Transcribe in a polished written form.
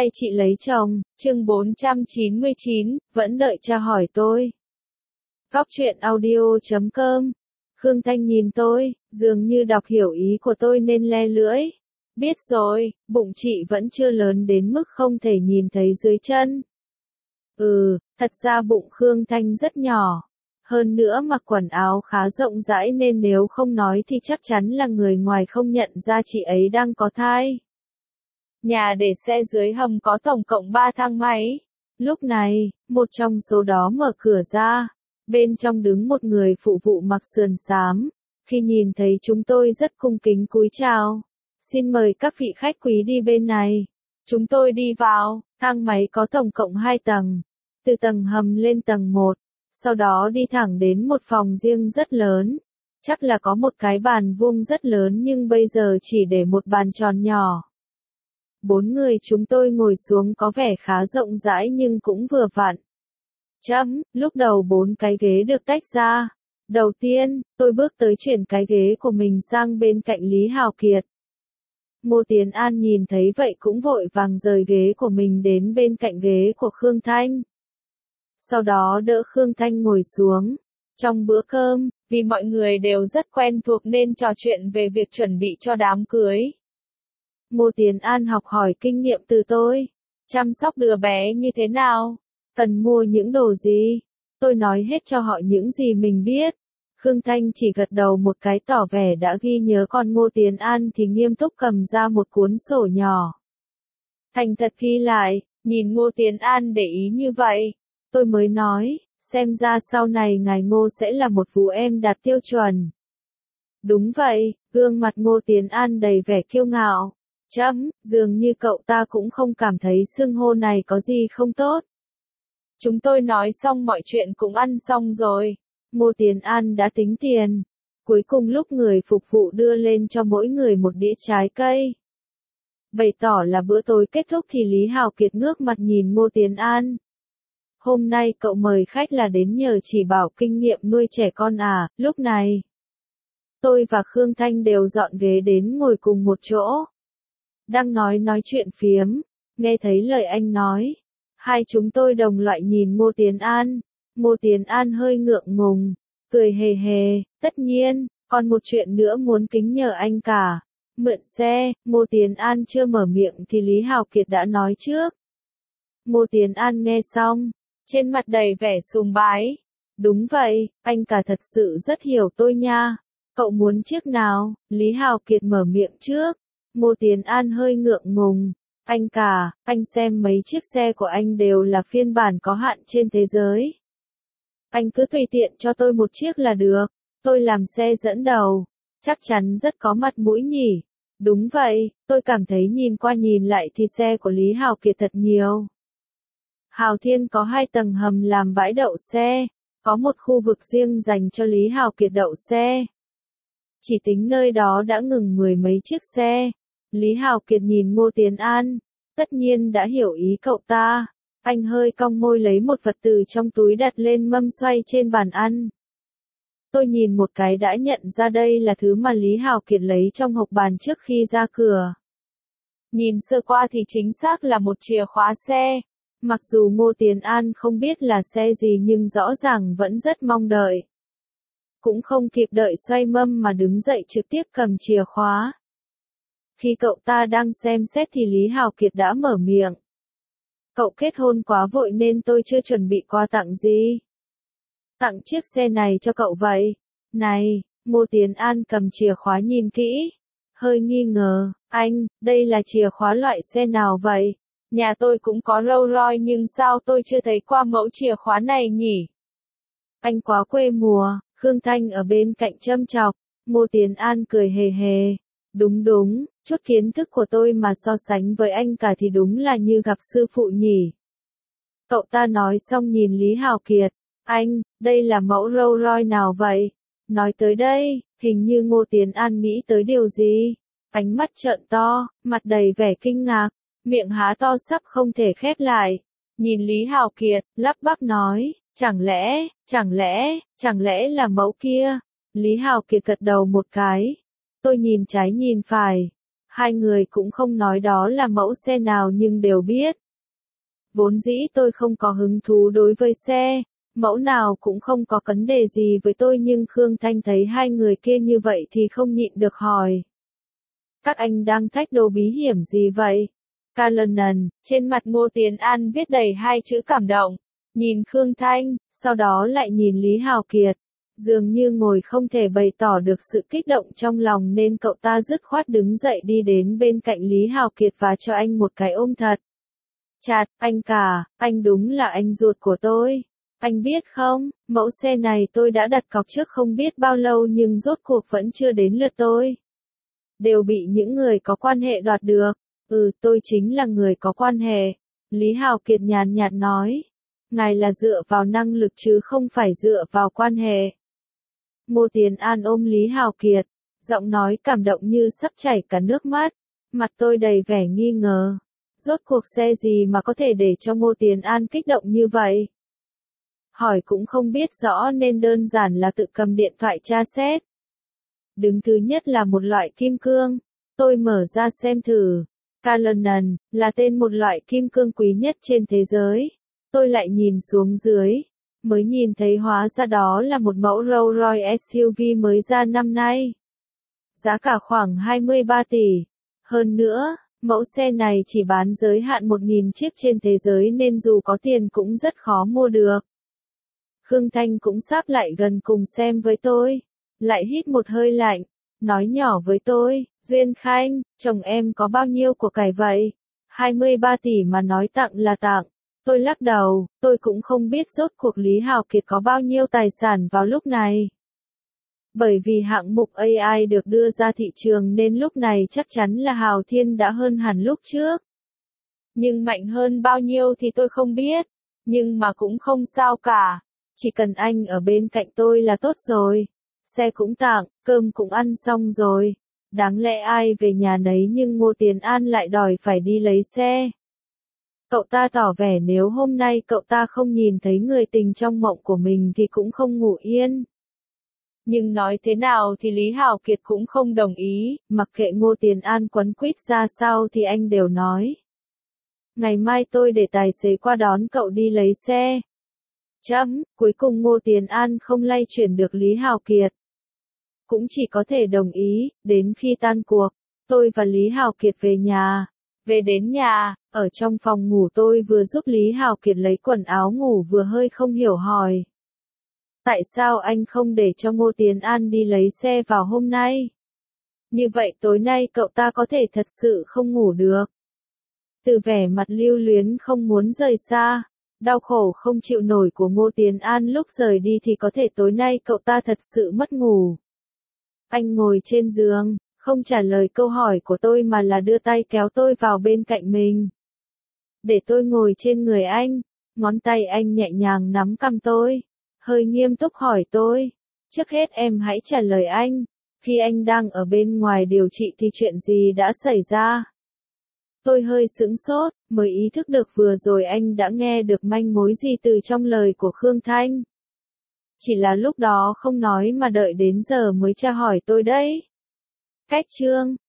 hay chị lấy chồng? Chương 499, vẫn đợi cha hỏi tôi. Góc truyện audio.com. Khương Thanh nhìn tôi, dường như đọc hiểu ý của tôi nên le lưỡi. Biết rồi, bụng chị vẫn chưa lớn đến mức không thể nhìn thấy dưới chân. Thật ra bụng Khương Thanh rất nhỏ. Hơn nữa mặc quần áo khá rộng rãi nên nếu không nói thì chắc chắn là người ngoài không nhận ra chị ấy đang có thai. Nhà để xe dưới hầm có tổng cộng 3 thang máy. Lúc này, một trong số đó mở cửa ra. Bên trong đứng một người phụ vụ mặc sườn xám. Khi nhìn thấy chúng tôi rất cung kính cúi chào. Xin mời các vị khách quý đi bên này. Chúng tôi đi vào, thang máy có tổng cộng 2 tầng. Từ tầng hầm lên tầng 1. Sau đó đi thẳng đến một phòng riêng rất lớn. Chắc là có một cái bàn vuông rất lớn nhưng bây giờ chỉ để một bàn tròn nhỏ. 4 người chúng tôi ngồi xuống có vẻ khá rộng rãi nhưng cũng vừa vặn. Lúc đầu 4 cái ghế được tách ra. Đầu tiên, tôi bước tới chuyển cái ghế của mình sang bên cạnh Lý Hào Kiệt. Ngô Tiến An nhìn thấy vậy cũng vội vàng rời ghế của mình đến bên cạnh ghế của Khương Thanh. Sau đó đỡ Khương Thanh ngồi xuống. Trong bữa cơm, vì mọi người đều rất quen thuộc nên trò chuyện về việc chuẩn bị cho đám cưới. Ngô Tiến An học hỏi kinh nghiệm từ tôi. Chăm sóc đứa bé như thế nào? Cần mua những đồ gì? Tôi nói hết cho họ những gì mình biết. Khương Thanh chỉ gật đầu một cái tỏ vẻ đã ghi nhớ, còn Ngô Tiến An thì nghiêm túc cầm ra một cuốn sổ nhỏ. Thành thật ghi lại, nhìn Ngô Tiến An để ý như vậy. Tôi mới nói, xem ra sau này ngài Ngô sẽ là một vũ em đạt tiêu chuẩn. Đúng vậy, gương mặt Ngô Tiến An đầy vẻ kiêu ngạo. Dường như cậu ta cũng không cảm thấy xưng hô này có gì không tốt. Chúng tôi nói xong mọi chuyện cũng ăn xong rồi. Ngô Tiến An đã tính tiền. Cuối cùng lúc người phục vụ đưa lên cho mỗi người một đĩa trái cây. Bày tỏ là bữa tối kết thúc thì Lý Hào Kiệt ngước mặt nhìn Ngô Tiến An. Hôm nay cậu mời khách là đến nhờ chỉ bảo kinh nghiệm nuôi trẻ con à? Lúc này, tôi và Khương Thanh đều dọn ghế đến ngồi cùng một chỗ. Đang nói chuyện phiếm, nghe thấy lời anh nói. Hai chúng tôi đồng loại nhìn Ngô Tiến An. Ngô Tiến An hơi ngượng ngùng, cười hề hề, tất nhiên, còn một chuyện nữa muốn kính nhờ anh cả. Mượn xe. Ngô Tiến An chưa mở miệng thì Lý Hào Kiệt đã nói trước. Ngô Tiến An nghe xong, trên mặt đầy vẻ sùng bái. Đúng vậy, anh cả thật sự rất hiểu tôi nha. Cậu muốn chiếc nào? Lý Hào Kiệt mở miệng trước. Ngô Tiến An hơi ngượng ngùng. Anh cả, anh xem mấy chiếc xe của anh đều là phiên bản có hạn trên thế giới. Anh cứ tùy tiện cho tôi một chiếc là được. Tôi làm xe dẫn đầu. Chắc chắn rất có mặt mũi nhỉ. Đúng vậy, tôi cảm thấy nhìn qua nhìn lại thì xe của Lý Hào Kiệt thật nhiều. Hào Thiên có 2 tầng hầm làm bãi đậu xe. Có một khu vực riêng dành cho Lý Hào Kiệt đậu xe. Chỉ tính nơi đó đã ngừng 10 mấy chiếc xe. Lý Hào Kiệt nhìn Ngô Tiến An. Tất nhiên đã hiểu ý cậu ta. Anh hơi cong môi lấy một vật từ trong túi đặt lên mâm xoay trên bàn ăn. Tôi nhìn một cái đã nhận ra đây là thứ mà Lý Hào Kiệt lấy trong hộp bàn trước khi ra cửa. Nhìn sơ qua thì chính xác là một chìa khóa xe. Mặc dù Ngô Tiến An không biết là xe gì nhưng rõ ràng vẫn rất mong đợi. Cũng không kịp đợi xoay mâm mà đứng dậy trực tiếp cầm chìa khóa. Khi cậu ta đang xem xét thì Lý Hào Kiệt đã mở miệng. Cậu kết hôn quá vội nên tôi chưa chuẩn bị quà tặng gì. Tặng chiếc xe này cho cậu vậy. Này, Ngô Tiến An cầm chìa khóa nhìn kỹ. Hơi nghi ngờ, anh, đây là chìa khóa loại xe nào vậy? Nhà tôi cũng có Rolls Royce nhưng sao tôi chưa thấy qua mẫu chìa khóa này nhỉ? Anh quá quê mùa. Khương Thanh ở bên cạnh châm chọc. Ngô Tiến An cười hề hề. Đúng, chút kiến thức của tôi mà so sánh với anh cả thì đúng là như gặp sư phụ nhỉ. Cậu ta nói xong nhìn Lý Hào Kiệt. Anh, đây là mẫu Rolls Royce nào vậy? Nói tới đây, hình như Ngô Tiến An nghĩ tới điều gì. Ánh mắt trợn to, mặt đầy vẻ kinh ngạc, miệng há to sắp không thể khép lại. Nhìn Lý Hào Kiệt, lắp bắp nói, chẳng lẽ là mẫu kia? Lý Hào Kiệt gật đầu một cái. Tôi nhìn trái nhìn phải. Hai người cũng không nói đó là mẫu xe nào nhưng đều biết. Vốn dĩ tôi không có hứng thú đối với xe, mẫu nào cũng không có vấn đề gì với tôi nhưng Khương Thanh thấy hai người kia như vậy thì không nhịn được hỏi. Các anh đang thách đồ bí hiểm gì vậy? Cullinan, trên mặt Ngô Tiến An viết đầy hai chữ cảm động, nhìn Khương Thanh, sau đó lại nhìn Lý Hào Kiệt. Dường như ngồi không thể bày tỏ được sự kích động trong lòng nên cậu ta dứt khoát đứng dậy đi đến bên cạnh Lý Hào Kiệt và cho anh một cái ôm thật. Chặt, anh cả, anh đúng là anh ruột của tôi. Anh biết không, mẫu xe này tôi đã đặt cọc trước không biết bao lâu nhưng rốt cuộc vẫn chưa đến lượt tôi. Đều bị những người có quan hệ đoạt được. Tôi chính là người có quan hệ. Lý Hào Kiệt nhàn nhạt nói. Ngài là dựa vào năng lực chứ không phải dựa vào quan hệ. Ngô Tiến An ôm Lý Hào Kiệt, giọng nói cảm động như sắp chảy cả nước mắt. Mặt tôi đầy vẻ nghi ngờ. Rốt cuộc xe gì mà có thể để cho Ngô Tiến An kích động như vậy? Hỏi cũng không biết rõ nên đơn giản là tự cầm điện thoại tra xét. Đứng thứ nhất là một loại kim cương. Tôi mở ra xem thử. Cullinan, là tên một loại kim cương quý nhất trên thế giới. Tôi lại nhìn xuống dưới. Mới nhìn thấy hóa ra đó là một mẫu Rolls-Royce SUV mới ra năm nay. Giá cả khoảng 23 tỷ. Hơn nữa, mẫu xe này chỉ bán giới hạn 1.000 chiếc trên thế giới nên dù có tiền cũng rất khó mua được. Khương Thanh cũng sáp lại gần cùng xem với tôi. Lại hít một hơi lạnh. Nói nhỏ với tôi, Duyên Khanh, chồng em có bao nhiêu của cải vậy? 23 tỷ mà nói tặng là tặng. Tôi lắc đầu, tôi cũng không biết rốt cuộc Lý Hào Kiệt có bao nhiêu tài sản vào lúc này. Bởi vì hạng mục AI được đưa ra thị trường nên lúc này chắc chắn là Hào Thiên đã hơn hẳn lúc trước. Nhưng mạnh hơn bao nhiêu thì tôi không biết. Nhưng mà cũng không sao cả. Chỉ cần anh ở bên cạnh tôi là tốt rồi. Xe cũng tặng, cơm cũng ăn xong rồi. Đáng lẽ ai về nhà nấy nhưng Ngô Tiến An lại đòi phải đi lấy xe. Cậu ta tỏ vẻ nếu hôm nay cậu ta không nhìn thấy người tình trong mộng của mình thì cũng không ngủ yên. Nhưng nói thế nào thì Lý Hào Kiệt cũng không đồng ý, mặc kệ Ngô Tiến An quấn quýt ra sao thì anh đều nói. Ngày mai tôi để tài xế qua đón cậu đi lấy xe. Cuối cùng Ngô Tiến An không lay chuyển được Lý Hào Kiệt. Cũng chỉ có thể đồng ý, đến khi tan cuộc, tôi và Lý Hào Kiệt về nhà. Về đến nhà, ở trong phòng ngủ tôi vừa giúp Lý Hào Kiệt lấy quần áo ngủ vừa hơi không hiểu hỏi. Tại sao anh không để cho Ngô Tiến An đi lấy xe vào hôm nay? Như vậy tối nay cậu ta có thể thật sự không ngủ được. Từ vẻ mặt lưu luyến không muốn rời xa, đau khổ không chịu nổi của Ngô Tiến An lúc rời đi thì có thể tối nay cậu ta thật sự mất ngủ. Anh ngồi trên giường, không trả lời câu hỏi của tôi mà là đưa tay kéo tôi vào bên cạnh mình. Để tôi ngồi trên người anh, ngón tay anh nhẹ nhàng nắm cằm tôi, hơi nghiêm túc hỏi tôi. Trước hết em hãy trả lời anh, khi anh đang ở bên ngoài điều trị thì chuyện gì đã xảy ra? Tôi hơi sững sốt, mới ý thức được vừa rồi anh đã nghe được manh mối gì từ trong lời của Khương Thanh. Chỉ là lúc đó không nói mà đợi đến giờ mới tra hỏi tôi đấy. Cách chương